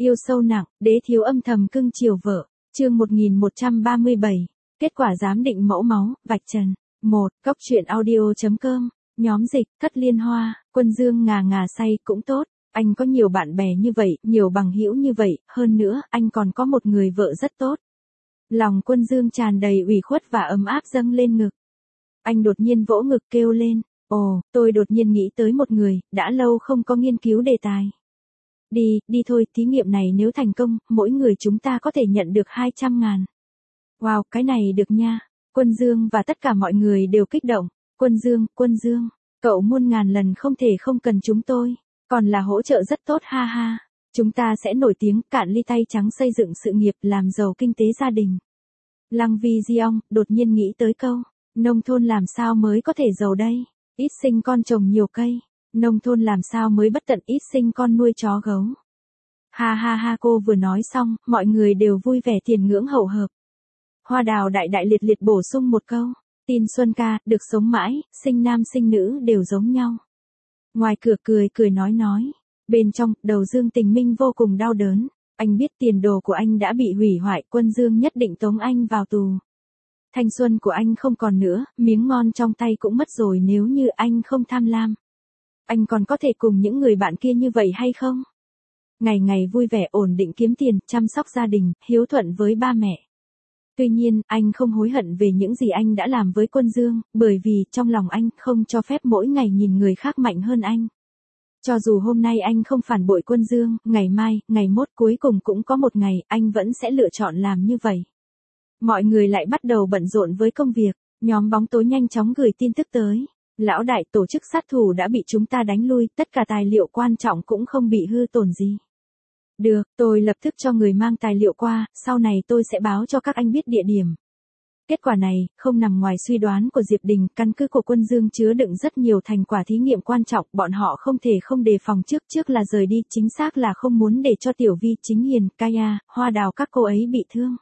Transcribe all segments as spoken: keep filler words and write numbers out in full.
Yêu sâu nặng, đế thiếu âm thầm cưng chiều vợ. Chương một nghìn một trăm ba mươi bảy. Kết quả giám định mẫu máu, vạch trần. một. Cốc truyện audio chấm com. Nhóm dịch, Thất Liên Hoa, Quân Dương ngà ngà say cũng tốt. Anh có nhiều bạn bè như vậy, nhiều bằng hữu như vậy, hơn nữa, anh còn có một người vợ rất tốt. Lòng Quân Dương tràn đầy ủy khuất và ấm áp dâng lên ngực. Anh đột nhiên vỗ ngực kêu lên, ồ, tôi đột nhiên nghĩ tới một người, đã lâu không có nghiên cứu đề tài. Đi, đi thôi, thí nghiệm này nếu thành công, mỗi người chúng ta có thể nhận được hai trăm ngàn. Wow, cái này được nha. Quân Dương và tất cả mọi người đều kích động. Quân Dương, Quân Dương, cậu muôn ngàn lần không thể không cần chúng tôi. Còn là hỗ trợ rất tốt ha ha. Chúng ta sẽ nổi tiếng, cạn ly tay trắng xây dựng sự nghiệp, làm giàu kinh tế gia đình. Lăng Vi Diong đột nhiên nghĩ tới câu, nông thôn làm sao mới có thể giàu đây? Ít sinh con trồng nhiều cây. Nông thôn làm sao mới bất tận, ít sinh con nuôi chó gấu. Ha ha ha, cô vừa nói xong, mọi người đều vui vẻ tiền ngưỡng hậu hợp. Hoa Đào đại đại liệt liệt bổ sung một câu, tin Xuân ca, được sống mãi, sinh nam sinh nữ đều giống nhau. Ngoài cửa cười cười nói nói, bên trong, đầu Dương Tình Minh vô cùng đau đớn. Anh biết tiền đồ của anh đã bị hủy hoại, Quân Dương nhất định tống anh vào tù. Thanh xuân của anh không còn nữa, miếng ngon trong tay cũng mất rồi, nếu như anh không tham lam. Anh còn có thể cùng những người bạn kia như vậy hay không? Ngày ngày vui vẻ ổn định kiếm tiền, chăm sóc gia đình, hiếu thuận với ba mẹ. Tuy nhiên, anh không hối hận về những gì anh đã làm với Quân Dương, bởi vì trong lòng anh không cho phép mỗi ngày nhìn người khác mạnh hơn anh. Cho dù hôm nay anh không phản bội Quân Dương, ngày mai, ngày mốt cuối cùng cũng có một ngày, anh vẫn sẽ lựa chọn làm như vậy. Mọi người lại bắt đầu bận rộn với công việc, nhóm bóng tối nhanh chóng gửi tin tức tới. Lão đại, tổ chức sát thủ đã bị chúng ta đánh lui, tất cả tài liệu quan trọng cũng không bị hư tổn gì. Được, tôi lập tức cho người mang tài liệu qua, sau này tôi sẽ báo cho các anh biết địa điểm. Kết quả này, không nằm ngoài suy đoán của Diệp Đình, căn cứ của Quân Dương chứa đựng rất nhiều thành quả thí nghiệm quan trọng, bọn họ không thể không đề phòng trước trước là rời đi, chính xác là không muốn để cho Tiểu Vi, Chính Hiền, Kaya, Hoa Đào các cô ấy bị thương.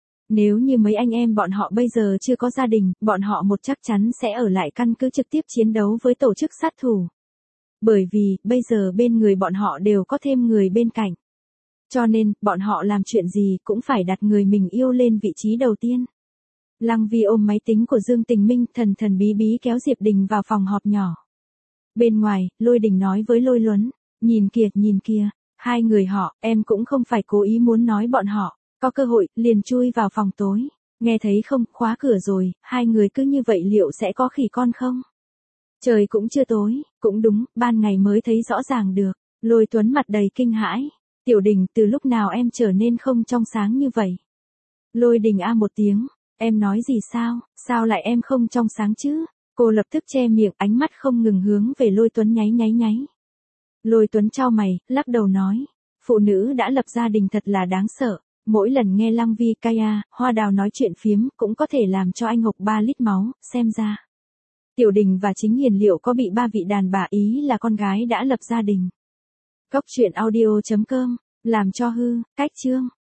Nếu như mấy anh em bọn họ bây giờ chưa có gia đình, bọn họ một chắc chắn sẽ ở lại căn cứ trực tiếp chiến đấu với tổ chức sát thủ. Bởi vì, bây giờ bên người bọn họ đều có thêm người bên cạnh. Cho nên, bọn họ làm chuyện gì cũng phải đặt người mình yêu lên vị trí đầu tiên. Lăng Vi ôm máy tính của Dương Tình Minh, thần thần bí bí kéo Diệp Đình vào phòng họp nhỏ. Bên ngoài, Lôi Đình nói với Lôi Luấn, nhìn kìa, nhìn kìa, hai người họ, em cũng không phải cố ý muốn nói bọn họ, có cơ hội, liền chui vào phòng tối. Nghe thấy không, khóa cửa rồi, hai người cứ như vậy liệu sẽ có khỉ con không? Trời cũng chưa tối, cũng đúng, ban ngày mới thấy rõ ràng được. Lôi Tuấn mặt đầy kinh hãi. Tiểu Đình, từ lúc nào em trở nên không trong sáng như vậy? Lôi Đình a một tiếng, em nói gì sao, sao lại em không trong sáng chứ? Cô lập tức che miệng, ánh mắt không ngừng hướng về Lôi Tuấn nháy nháy nháy. Lôi Tuấn chau mày, lắc đầu nói, phụ nữ đã lập gia đình thật là đáng sợ. Mỗi lần nghe Lăng Vi, Kaya, Hoa Đào nói chuyện phiếm cũng có thể làm cho anh hộc ba lít máu, xem ra. Tiểu Đình và Chính Hiền liệu có bị ba vị đàn bà ý là con gái đã lập gia đình. Cốc truyện audio chấm com, làm cho hư, cách chương.